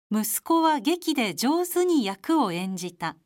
息子は劇で上手に役を演じた。